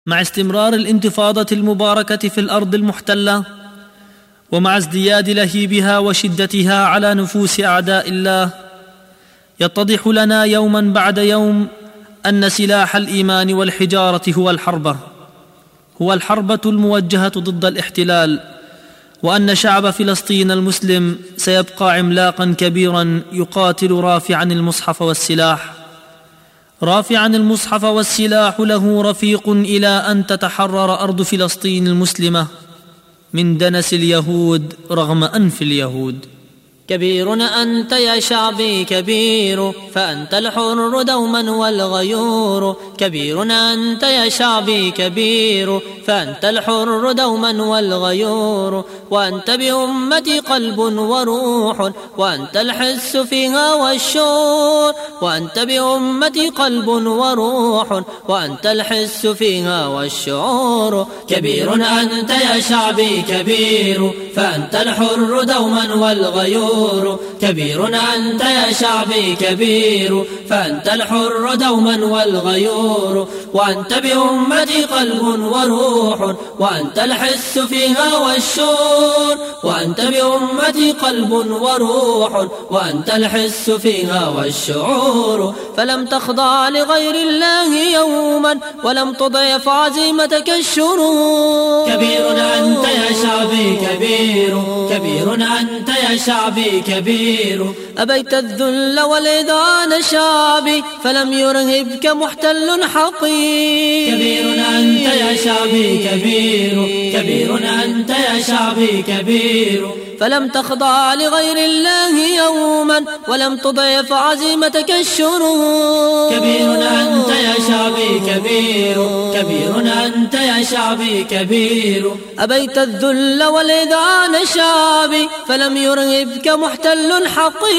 مع استمرار الانتفاضة المباركة في الأرض المحتلة، ومع ازدياد لهيبها وشدتها على نفوس أعداء الله، يتضح لنا يوما بعد يوم أن سلاح الإيمان والحجارة هو الحربة الموجهة ضد الاحتلال، وأن شعب فلسطين المسلم سيبقى عملاقا كبيرا يقاتل رافعا المصحف والسلاح له رفيق إلى أن تتحرر أرض فلسطين المسلمة من دنس اليهود رغم أنف اليهود. كبير أنت يا شعبي كبير، فأنت الحر دوما والغيور. كبير أنت يا شعبي كبير، فأنت الحر دوما والغيور. وأنت بأمتي قلب وروح، وأنت الحس فيها والشعور. وأنت بأمتي قلب وروح، وأنت الحس فيها والشعور. كبير أنت يا شعبي كبير، فأنت الحر دوما والغيور. كبير أنت يا شعبي كبير، فأنت الحر دوما والغيور. وأنت بأمتي قلب وروح، وأنت الحس فيها والشعور. وأنت بأمتي قلب وروح، وأنت الحس فيها والشعور. فلم تخضع لغير الله يوما، ولم تضعف عزيمتك الشرور. كبير أنت يا شعبي كبير، كبير أنت يا شعبي كبير. أبيت الذل والإذعان شعبي، فلم يرهبك محتل حقير. كبير أنت يا شعبي كبير، كبير أنت يا شعبي كبير. فلم تخضع لغير الله يوما، ولم تضعف عزيمتك الشرور. كبير أنت يا شعبي كبير، كبير أنت يا شعبي كبير. أبيت الذل والإذعان شعبي، فلم يرهبك محتل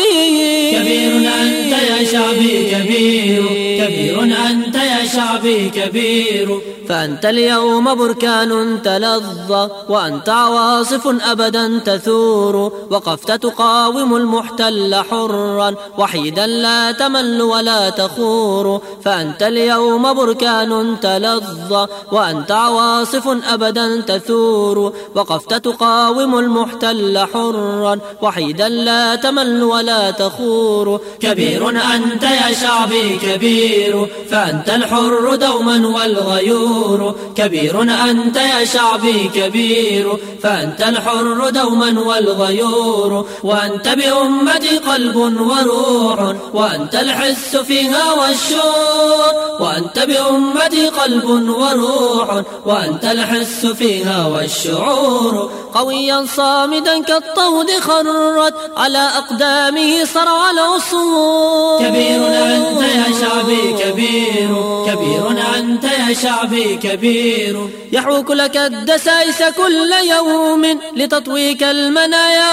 حقير. كبير أنت يا شعبي كبير، كبير أنت يا شعبي كبير. فأنت اليوم بركان تلظى، وأنت عواصف أبدا تثور. وقفت تقاوم المحتل حرا، وحيدا لا تمل ولا تخور. فأنت اليوم بركان تلظى، وأنت عواصف أبدا تثور. وقفت تقاوم المحتل حرا، وحيدا لا تمل ولا تخور. كبير أنت يا شعبي كبير، فأنت الحر دوما والغيور. كبير أنت يا شعبي كبير، فأنت الحر دوما والغيور. وأنت بأمتي قلب وروح، وأنت الحس فيها والشعور. وأنت بأمتي قلب وروح، وأنت الحس فيها والشعور. قويا صامدا كالطود خرت على أقدامه صرع العصور. كبير أنت يا شعبي كبير، كبير أنت يا شعبي كبير. يحوك لك الدسائس كل يوم لتطويك المنايا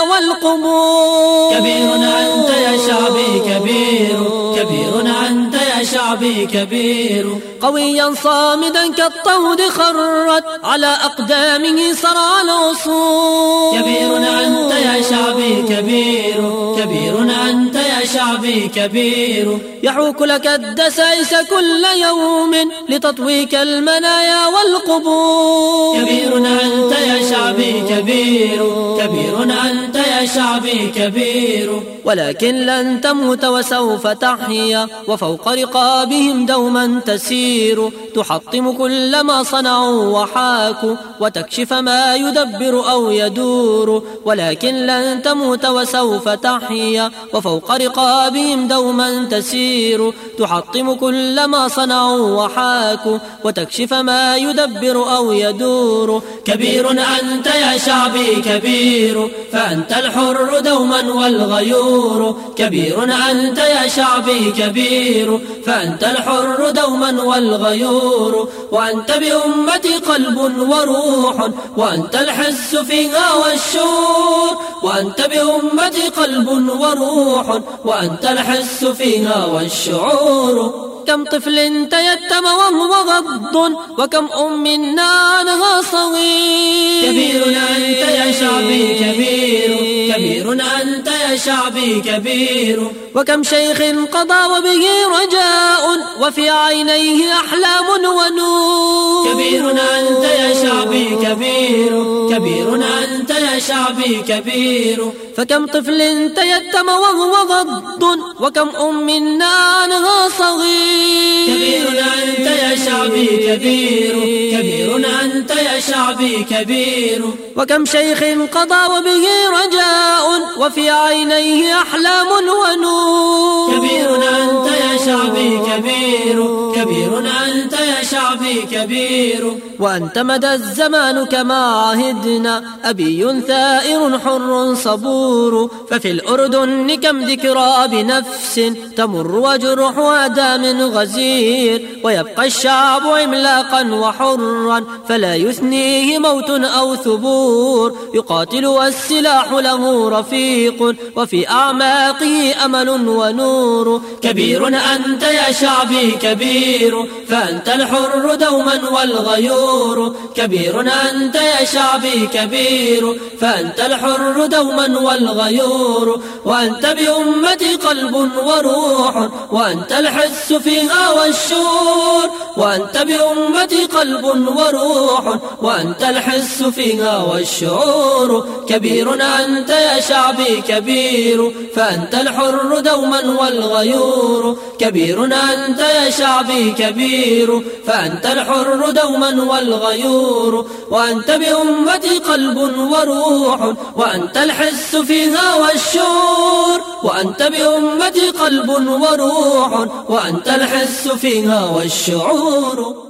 والقبور. كبير أنت يا شعبي كبير، كبير أنت يا شعبي كبير. قويا صامدا كالطود خرت على أقدامه صرع العصور. كبير أنت يا شعبي كبير، كبير أنت يا شعبي كبير. يحوك لك الدسائس كل يوم لتطويك المنايا والقبور. كبير أنت يا شعبي كبير، كبير أنت يا شعبي كبير. ولكن لن تموت وسوف تحيا، وفوق رقابهم دوما تسير. تحطم كل ما صنعوا وحاكوا، وتكشف ما يدبر أو يدور. ولكن لن تموت وسوف تحيا، وفوق رقابهم دوما تسير. تحطم كل ما صنعوا وحاكوا، وتكشف ما يدبر أو يدور. كبير أنت يا شعبي كبير، فأنت الحر دوما والغيور. كبير أنت يا شعبي كبير، فأنت الحر دوما والغيور. وأنت بأمتي قلب وروح، وأنت الحس فيها والشعور. وأنت بأمتي قلب وروح، وأنت الحس فيها والشعور. كم طفل تيتم وهو غض، وكم أم عنها صغير. كبير أنت يا شعبي كبير، كبير أنت يا شعبي كبير. وكم شيخ قضى وبه رجاء، وفي عينيه أحلام ونور. كبير كبير كبير أنت يا شعبي كبير فكم طفل تيتم وهو ضد وكم أم عنها صغير كبير أنت يا شعبي كبير كبير أنت يا شعبي كبير وكم شيخ قضى وبه رجاء وفي عينيه أحلام ونور كبير أنت يا شعبي كبير كبير أنت يا شعبي كبير وأنت مدى الزمان كما عهدنا أبي ثائر حر صبور ففي الأردن كم ذكرى بنفس تمر وجرح دام غزير ويبقى الشعب عملاقا وحرا فلا يثنيه موت أو ثبور يقاتل والسلاح له رفيق وفي أعماقه أمل ونور كبير أنت يا شعبي كبير فأنت الحر دوما والغيور كبير أنت يا شعبي كبير فأنت الحر دوما والغيور وأنت بأمتي قلب وروح وأنت الحس فيها والشعور وأنت بأمتي قلب وروح وأنت الحس فيها والشعور كبير أنت يا شعبي كبير فأنت الحر دوما والغيور كبير أنت يا شعبي كبير فأنت الحر دوما والغيور وأنت بأمتي قلب وروح وأنت الحس فيها والشعور وأنت بأمتي قلب وروح وأنت الحس فيها والشعور